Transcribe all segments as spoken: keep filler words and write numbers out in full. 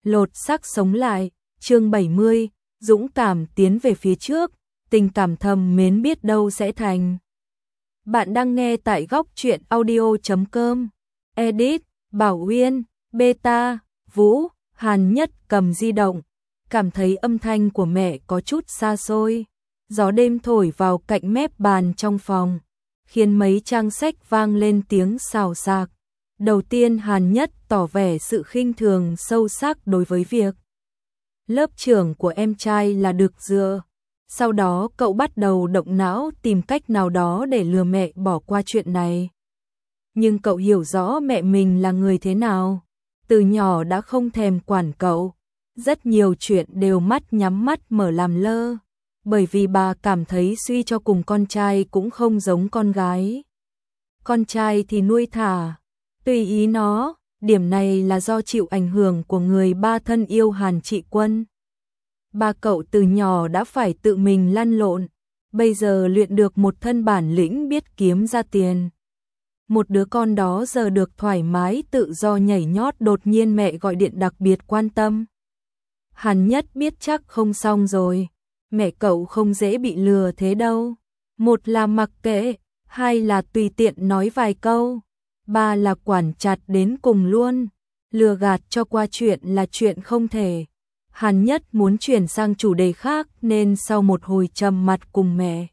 lột xác sống lại, chương bảy mươi, dũng cảm tiến về phía trước, tình cảm thầm mến biết đâu sẽ thành. Bạn đang nghe tại góc truyện audio chấm com, edit, Bảo Uyên, beta, Vũ, Hàn Nhất cầm di động, cảm thấy âm thanh của mẹ có chút xa xôi. Gió đêm thổi vào cạnh mép bàn trong phòng, khiến mấy trang sách vang lên tiếng xào xạc. Đầu tiên Hàn Nhất tỏ vẻ sự khinh thường sâu sắc đối với việc lớp trưởng của em trai là Đực Dựa. Sau đó cậu bắt đầu động não tìm cách nào đó để lừa mẹ bỏ qua chuyện này. Nhưng cậu hiểu rõ mẹ mình là người thế nào. Từ nhỏ đã không thèm quản cậu. Rất nhiều chuyện đều mắt nhắm mắt mở làm lơ. Bởi vì bà cảm thấy suy cho cùng con trai cũng không giống con gái. Con trai thì nuôi thả, tùy ý nó, điểm này là do chịu ảnh hưởng của người ba thân yêu Hàn Trị Quân. Ba cậu từ nhỏ đã phải tự mình lăn lộn, bây giờ luyện được một thân bản lĩnh biết kiếm ra tiền. Một đứa con đó giờ được thoải mái tự do nhảy nhót, đột nhiên mẹ gọi điện đặc biệt quan tâm. Hàn Nhất biết chắc không xong rồi, mẹ cậu không dễ bị lừa thế đâu. Một là mặc kệ, hai là tùy tiện nói vài câu, ba là quản chặt đến cùng luôn. Lừa gạt cho qua chuyện là chuyện không thể. Hàn Nhất muốn chuyển sang chủ đề khác nên sau một hồi trầm mặt cùng mẹ,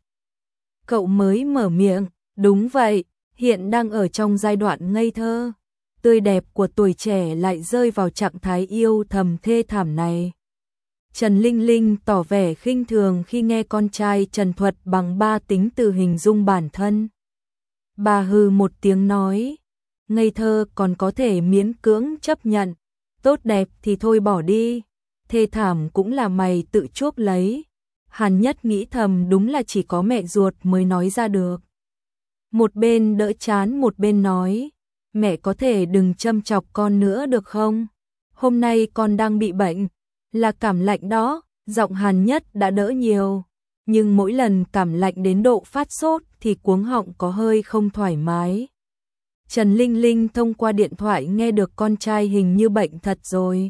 cậu mới mở miệng, đúng vậy, hiện đang ở trong giai đoạn ngây thơ, tươi đẹp của tuổi trẻ lại rơi vào trạng thái yêu thầm thê thảm này. Trần Linh Linh tỏ vẻ khinh thường khi nghe con trai Trần thuật bằng ba tính từ hình dung bản thân. Bà hừ một tiếng nói, ngây thơ còn có thể miễn cưỡng chấp nhận, tốt đẹp thì thôi bỏ đi, thê thảm cũng là mày tự chuốc lấy. Hàn Nhất nghĩ thầm đúng là chỉ có mẹ ruột mới nói ra được. Một bên đỡ chán một bên nói, mẹ có thể đừng châm chọc con nữa được không? Hôm nay con đang bị bệnh, là cảm lạnh đó. Giọng Hàn Nhất đã đỡ nhiều, nhưng mỗi lần cảm lạnh đến độ phát sốt thì cuống họng có hơi không thoải mái. Trần Linh Linh thông qua điện thoại nghe được con trai hình như bệnh thật rồi.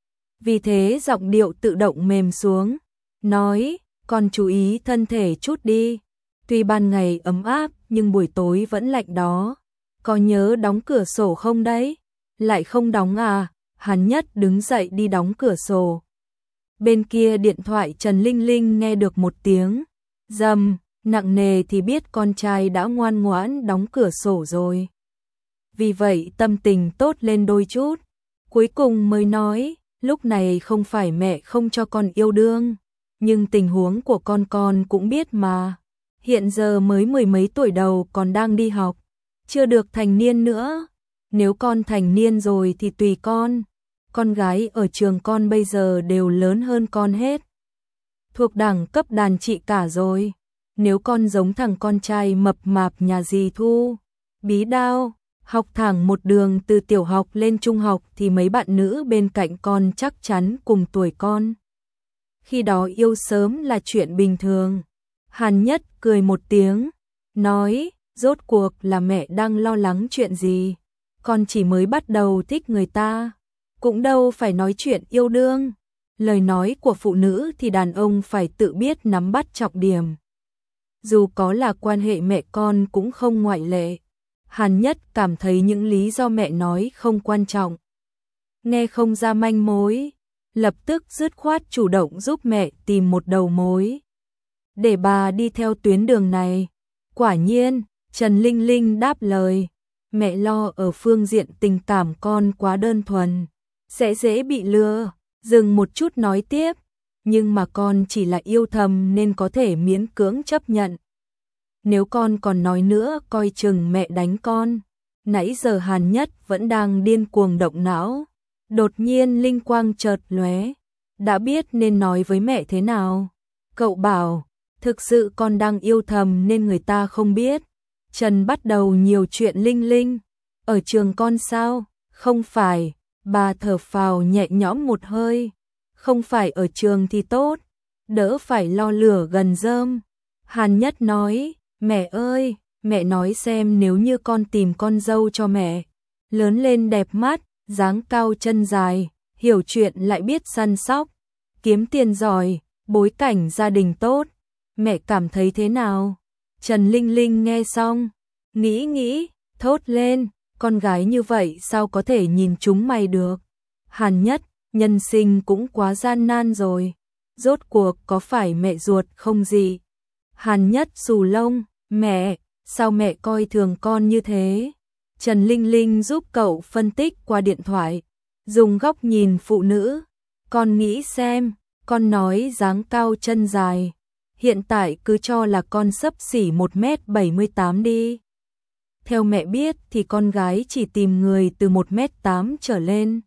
Vì thế giọng điệu tự động mềm xuống, nói, con chú ý thân thể chút đi. Tuy ban ngày ấm áp nhưng buổi tối vẫn lạnh đó. Có nhớ đóng cửa sổ không đấy? Lại không đóng à? Hàn Nhất đứng dậy đi đóng cửa sổ. Bên kia điện thoại Trần Linh Linh nghe được một tiếng rầm nặng nề thì biết con trai đã ngoan ngoãn đóng cửa sổ rồi. Vì vậy tâm tình tốt lên đôi chút. Cuối cùng mới nói, lúc này không phải mẹ không cho con yêu đương, nhưng tình huống của con con cũng biết mà. Hiện giờ mới mười mấy tuổi đầu còn đang đi học, chưa được thành niên nữa. Nếu con thành niên rồi thì tùy con. Con gái ở trường con bây giờ đều lớn hơn con hết, thuộc đẳng cấp đàn chị cả rồi. Nếu con giống thằng con trai mập mạp nhà dì Thu, bí đao, học thẳng một đường từ tiểu học lên trung học thì mấy bạn nữ bên cạnh con chắc chắn cùng tuổi con. Khi đó yêu sớm là chuyện bình thường. Hàn Nhất cười một tiếng, nói, rốt cuộc là mẹ đang lo lắng chuyện gì? Con chỉ mới bắt đầu thích người ta, cũng đâu phải nói chuyện yêu đương. Lời nói của phụ nữ thì đàn ông phải tự biết nắm bắt trọng điểm. Dù có là quan hệ mẹ con cũng không ngoại lệ. Hàn Nhất cảm thấy những lý do mẹ nói không quan trọng, nghe không ra manh mối, lập tức dứt khoát chủ động giúp mẹ tìm một đầu mối, để bà đi theo tuyến đường này. Quả nhiên, Trần Linh Linh đáp lời, mẹ lo ở phương diện tình cảm con quá đơn thuần, sẽ dễ bị lừa. Dừng một chút nói tiếp, nhưng mà con chỉ là yêu thầm nên có thể miễn cưỡng chấp nhận. Nếu con còn nói nữa coi chừng mẹ đánh con. Nãy giờ Hàn Nhất vẫn đang điên cuồng động não, đột nhiên linh quang chợt lóe, đã biết nên nói với mẹ thế nào. Cậu bảo, thực sự con đang yêu thầm nên người ta không biết. Trần bắt đầu nhiều chuyện Linh Linh, ở trường con sao? Không phải. Bà thở phào nhẹ nhõm một hơi, không phải ở trường thì tốt, đỡ phải lo lửa gần rơm. Hàn Nhất nói, mẹ ơi, mẹ nói xem nếu như con tìm con dâu cho mẹ, lớn lên đẹp mắt, dáng cao chân dài, hiểu chuyện lại biết săn sóc, kiếm tiền giỏi, bối cảnh gia đình tốt. Mẹ cảm thấy thế nào? Trần Linh Linh nghe xong, nghĩ nghĩ, thốt lên, con gái như vậy sao có thể nhìn chúng mày được? Hàn Nhất, nhân sinh cũng quá gian nan rồi. Rốt cuộc có phải mẹ ruột không gì? Hàn Nhất xù lông, mẹ, sao mẹ coi thường con như thế? Trần Linh Linh giúp cậu phân tích qua điện thoại, dùng góc nhìn phụ nữ. Con nghĩ xem, con nói dáng cao chân dài, hiện tại cứ cho là con xấp xỉ một mét bảy mươi tám đi. Theo mẹ biết thì con gái chỉ tìm người từ một mét tám trở lên.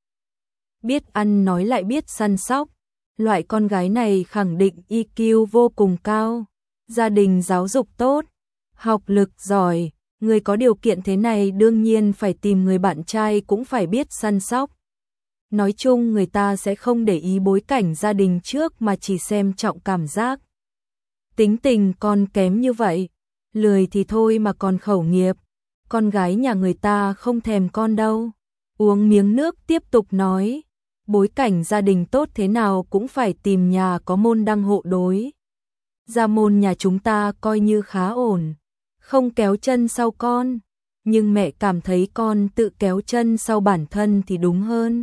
Biết ăn nói lại biết săn sóc, loại con gái này khẳng định i kiu vô cùng cao, gia đình giáo dục tốt, học lực giỏi, người có điều kiện thế này đương nhiên phải tìm người bạn trai cũng phải biết săn sóc. Nói chung người ta sẽ không để ý bối cảnh gia đình trước mà chỉ xem trọng cảm giác. Tính tình con kém như vậy, lười thì thôi mà còn khẩu nghiệp, con gái nhà người ta không thèm con đâu. Uống miếng nước tiếp tục nói, bối cảnh gia đình tốt thế nào cũng phải tìm nhà có môn đăng hộ đối. Gia môn nhà chúng ta coi như khá ổn, không kéo chân sau con, nhưng mẹ cảm thấy con tự kéo chân sau bản thân thì đúng hơn.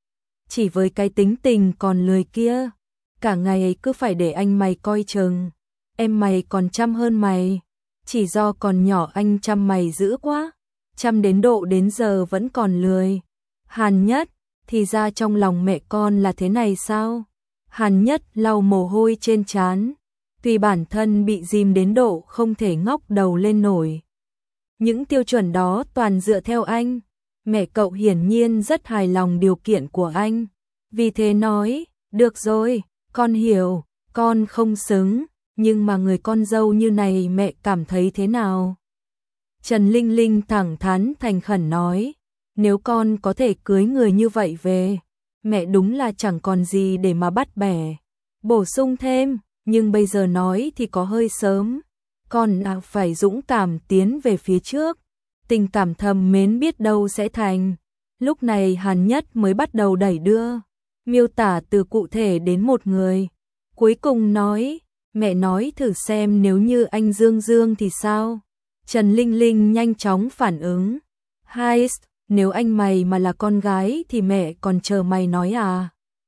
Chỉ với cái tính tình còn lười kia, cả ngày cứ phải để anh mày coi chừng, em mày còn chăm hơn mày, chỉ do còn nhỏ anh chăm mày dữ quá, chăm đến độ đến giờ vẫn còn lười. Hàn Nhất, thì ra trong lòng mẹ con là thế này sao? Hàn Nhất lau mồ hôi trên trán, tuy bản thân bị dìm đến độ không thể ngóc đầu lên nổi. Những tiêu chuẩn đó toàn dựa theo anh, mẹ cậu hiển nhiên rất hài lòng điều kiện của anh, vì thế nói, được rồi, con hiểu, con không xứng, nhưng mà người con dâu như này mẹ cảm thấy thế nào? Trần Linh Linh thẳng thắn thành khẩn nói, nếu con có thể cưới người như vậy về, mẹ đúng là chẳng còn gì để mà bắt bẻ. Bổ sung thêm, nhưng bây giờ nói thì có hơi sớm, con à phải dũng cảm tiến về phía trước, tình cảm thầm mến biết đâu sẽ thành. Lúc này Hàn Nhất mới bắt đầu đẩy đưa, miêu tả từ cụ thể đến một người. Cuối cùng nói, mẹ nói thử xem nếu như anh Dương Dương thì sao? Trần Linh Linh nhanh chóng phản ứng, hai, nếu anh mày mà là con gái thì mẹ còn chờ mày nói à?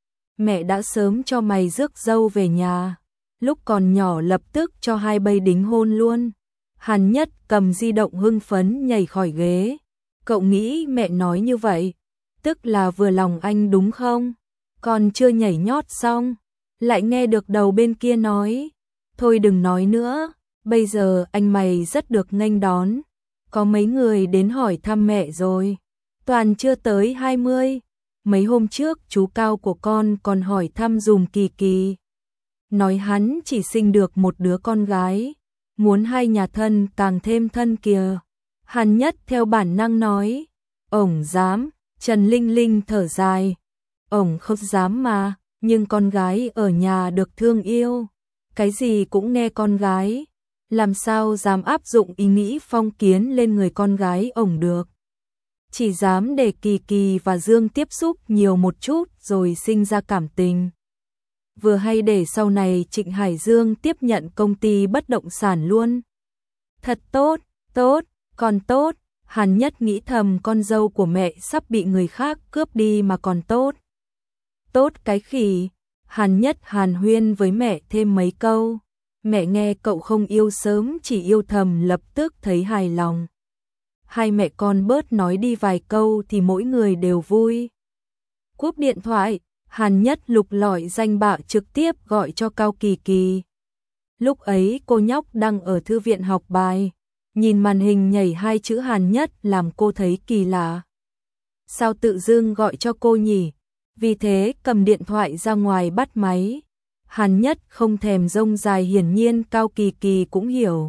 Mẹ đã sớm cho mày rước dâu về nhà, lúc còn nhỏ lập tức cho hai bây đính hôn luôn. Hàn Nhất cầm di động hưng phấn nhảy khỏi ghế. Cậu nghĩ mẹ nói như vậy, tức là vừa lòng anh đúng không? Còn chưa nhảy nhót xong, lại nghe được đầu bên kia nói, thôi đừng nói nữa, bây giờ anh mày rất được nghênh đón. Có mấy người đến hỏi thăm mẹ rồi, toàn chưa tới hai mươi. Mấy hôm trước chú Cao của con còn hỏi thăm dùm Kỳ Kỳ, nói hắn chỉ sinh được một đứa con gái, muốn hai nhà thân càng thêm thân kìa. Hàn Nhất theo bản năng nói, ổng dám. Trần Linh Linh thở dài, ổng không dám mà, nhưng con gái ở nhà được thương yêu, cái gì cũng nghe con gái, làm sao dám áp dụng ý nghĩ phong kiến lên người con gái ổng được. Chỉ dám để Kỳ Kỳ và Dương tiếp xúc nhiều một chút rồi sinh ra cảm tình. Vừa hay để sau này Trịnh Hải Dương tiếp nhận công ty bất động sản luôn. Thật tốt, tốt, còn tốt. Hàn Nhất nghĩ thầm con dâu của mẹ sắp bị người khác cướp đi mà còn tốt. Tốt cái khỉ. Hàn Nhất hàn huyên với mẹ thêm mấy câu. Mẹ nghe cậu không yêu sớm chỉ yêu thầm lập tức thấy hài lòng. Hai mẹ con bớt nói đi vài câu thì mỗi người đều vui. Cúp điện thoại, Hàn Nhất lục lọi danh bạ trực tiếp gọi cho Cao Kỳ Kỳ. Lúc ấy cô nhóc đang ở thư viện học bài, nhìn màn hình nhảy hai chữ Hàn Nhất làm cô thấy kỳ lạ. Sao tự dưng gọi cho cô nhỉ? Vì thế cầm điện thoại ra ngoài bắt máy. Hàn Nhất không thèm rông dài, hiển nhiên Cao Kỳ Kỳ cũng hiểu.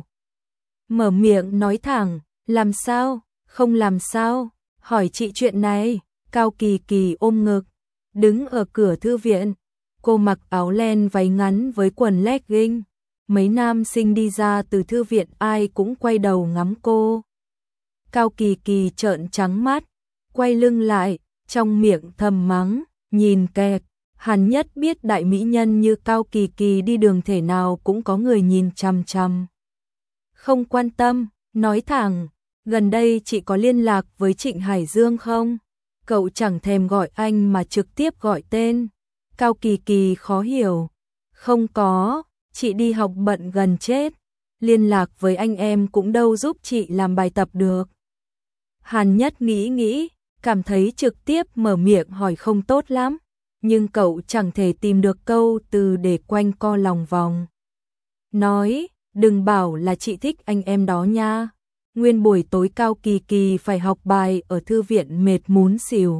Mở miệng nói thẳng, làm sao? Không làm sao? Hỏi chị chuyện này. Cao Kỳ Kỳ ôm ngực, đứng ở cửa thư viện. Cô mặc áo len váy ngắn với quần legging. Mấy nam sinh đi ra từ thư viện ai cũng quay đầu ngắm cô. Cao Kỳ Kỳ trợn trắng mắt, quay lưng lại, trong miệng thầm mắng, Nhìn kẹt, Hàn Nhất biết đại mỹ nhân như Cao Kỳ Kỳ đi đường thể nào cũng có người nhìn chằm chằm. Không quan tâm, nói thẳng, gần đây chị có liên lạc với Trịnh Hải Dương không? Cậu chẳng thèm gọi anh mà trực tiếp gọi tên. Cao Kỳ Kỳ khó hiểu. Không có, chị đi học bận gần chết. Liên lạc với anh em cũng đâu giúp chị làm bài tập được. Hàn Nhất nghĩ nghĩ, cảm thấy trực tiếp mở miệng hỏi không tốt lắm. Nhưng cậu chẳng thể tìm được câu từ để quanh co lòng vòng. Nói, đừng bảo là chị thích anh em đó nha. Nguyên buổi tối Cao Kỳ Kỳ phải học bài ở thư viện mệt muốn xỉu.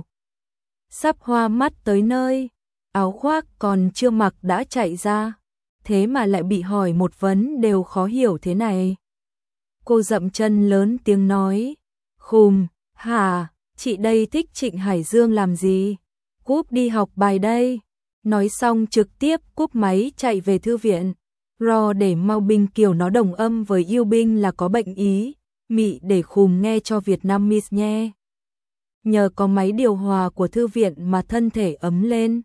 Sắp hoa mắt tới nơi, áo khoác còn chưa mặc đã chạy ra. Thế mà lại bị hỏi một vấn đều khó hiểu thế này. Cô dậm chân lớn tiếng nói, khùm, hả, chị đây thích Trịnh Hải Dương làm gì? Cúp đi học bài đây. Nói xong trực tiếp cúp máy chạy về thư viện. Ro để mau binh kiểu nó đồng âm với yêu binh là có bệnh ý. Mị để khùm nghe cho Việt Nam Miss nhé. Nhờ có máy điều hòa của thư viện mà thân thể ấm lên.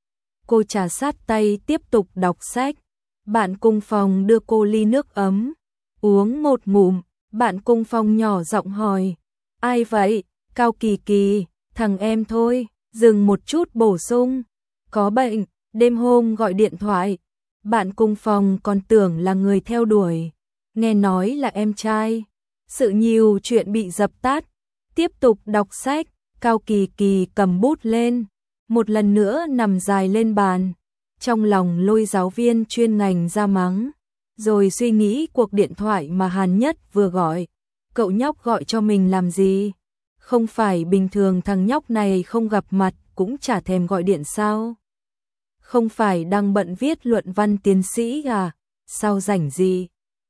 Cô trà sát tay tiếp tục đọc sách. Bạn cùng phòng đưa cô ly nước ấm. Uống một ngụm, bạn cùng phòng nhỏ giọng hỏi. Ai vậy? Cao Kỳ Kỳ, thằng em thôi. Dừng một chút bổ sung. Có bệnh, đêm hôm gọi điện thoại. Bạn cùng phòng còn tưởng là người theo đuổi. Nghe nói là em trai. Sự nhiều chuyện bị dập tắt. Tiếp tục đọc sách, Cao Kỳ Kỳ cầm bút lên. Một lần nữa nằm dài lên bàn. Trong lòng lôi giáo viên chuyên ngành ra mắng. Rồi suy nghĩ cuộc điện thoại mà Hàn Nhất vừa gọi. Cậu nhóc gọi cho mình làm gì? Không phải bình thường thằng nhóc này không gặp mặt cũng chả thèm gọi điện sao? Không phải đang bận viết luận văn tiến sĩ à? Sao rảnh gì?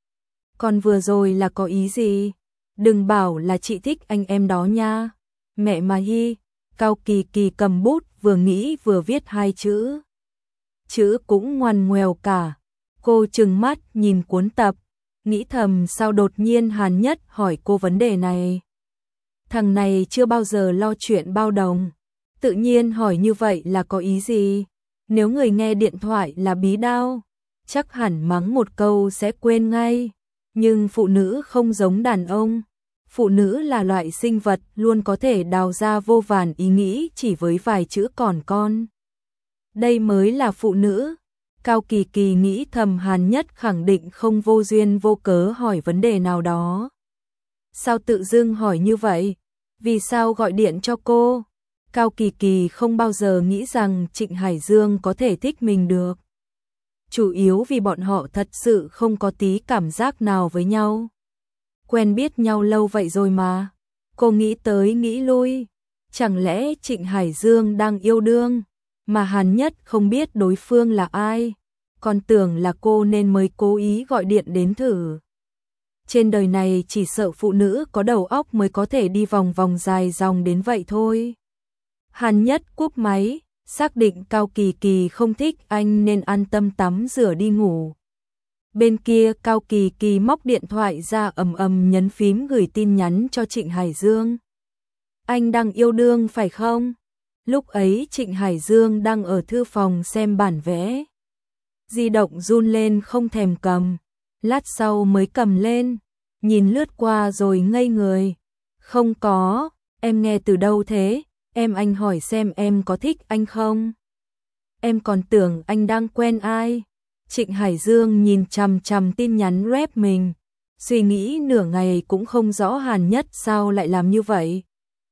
Còn vừa rồi là có ý gì? Đừng bảo là chị thích anh em đó nha. Mẹ mà hi, Cao Kỳ Kỳ cầm bút vừa nghĩ vừa viết hai chữ. Chữ cũng ngoằn ngoèo cả. Cô trừng mắt nhìn cuốn tập, nghĩ thầm sao đột nhiên Hàn Nhất hỏi cô vấn đề này. Thằng này chưa bao giờ lo chuyện bao đồng. Tự nhiên hỏi như vậy là có ý gì? Nếu người nghe điện thoại là bí đao, chắc hẳn mắng một câu sẽ quên ngay. Nhưng phụ nữ không giống đàn ông. Phụ nữ là loại sinh vật luôn có thể đào ra vô vàn ý nghĩ chỉ với vài chữ còn con. Đây mới là phụ nữ. Cao Kỳ Kỳ nghĩ thầm Hàn Nhất khẳng định không vô duyên vô cớ hỏi vấn đề nào đó. Sao tự dưng hỏi như vậy? Vì sao gọi điện cho cô? Cao Kỳ Kỳ không bao giờ nghĩ rằng Trịnh Hải Dương có thể thích mình được. Chủ yếu vì bọn họ thật sự không có tí cảm giác nào với nhau. Quen biết nhau lâu vậy rồi mà. Cô nghĩ tới nghĩ lui. Chẳng lẽ Trịnh Hải Dương đang yêu đương? Mà Hàn Nhất không biết đối phương là ai. Còn tưởng là cô nên mới cố ý gọi điện đến thử. Trên đời này chỉ sợ phụ nữ có đầu óc mới có thể đi vòng vòng dài dòng đến vậy thôi. Hàn Nhất cúp máy, xác định Cao Kỳ Kỳ không thích anh nên an tâm tắm rửa đi ngủ. Bên kia Cao Kỳ Kỳ móc điện thoại ra ầm ầm nhấn phím gửi tin nhắn cho Trịnh Hải Dương. Anh đang yêu đương phải không? Lúc ấy Trịnh Hải Dương đang ở thư phòng xem bản vẽ. Di động run lên không thèm cầm. Lát sau mới cầm lên, nhìn lướt qua rồi ngây người. Không có, em nghe từ đâu thế? Em anh hỏi xem em có thích anh không? Em còn tưởng anh đang quen ai? Trịnh Hải Dương nhìn chằm chằm tin nhắn rep mình. Suy nghĩ nửa ngày cũng không rõ Hàn Nhất sao lại làm như vậy.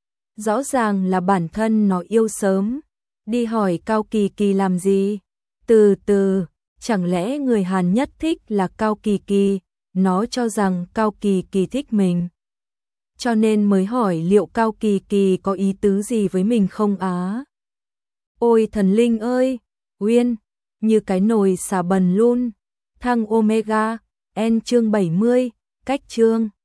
Rõ ràng là bản thân nó yêu sớm. Đi hỏi Cao Kỳ Kỳ làm gì? Từ từ, chẳng lẽ người Hàn Nhất thích là Cao Kỳ Kỳ? Nó cho rằng Cao Kỳ Kỳ thích mình. Cho nên mới hỏi liệu Cao Kỳ Kỳ có ý tứ gì với mình không á? Ôi thần linh ơi! Uyên! Như cái nồi xả bần luôn. Thăng Omega, N chương bảy mươi, cách chương.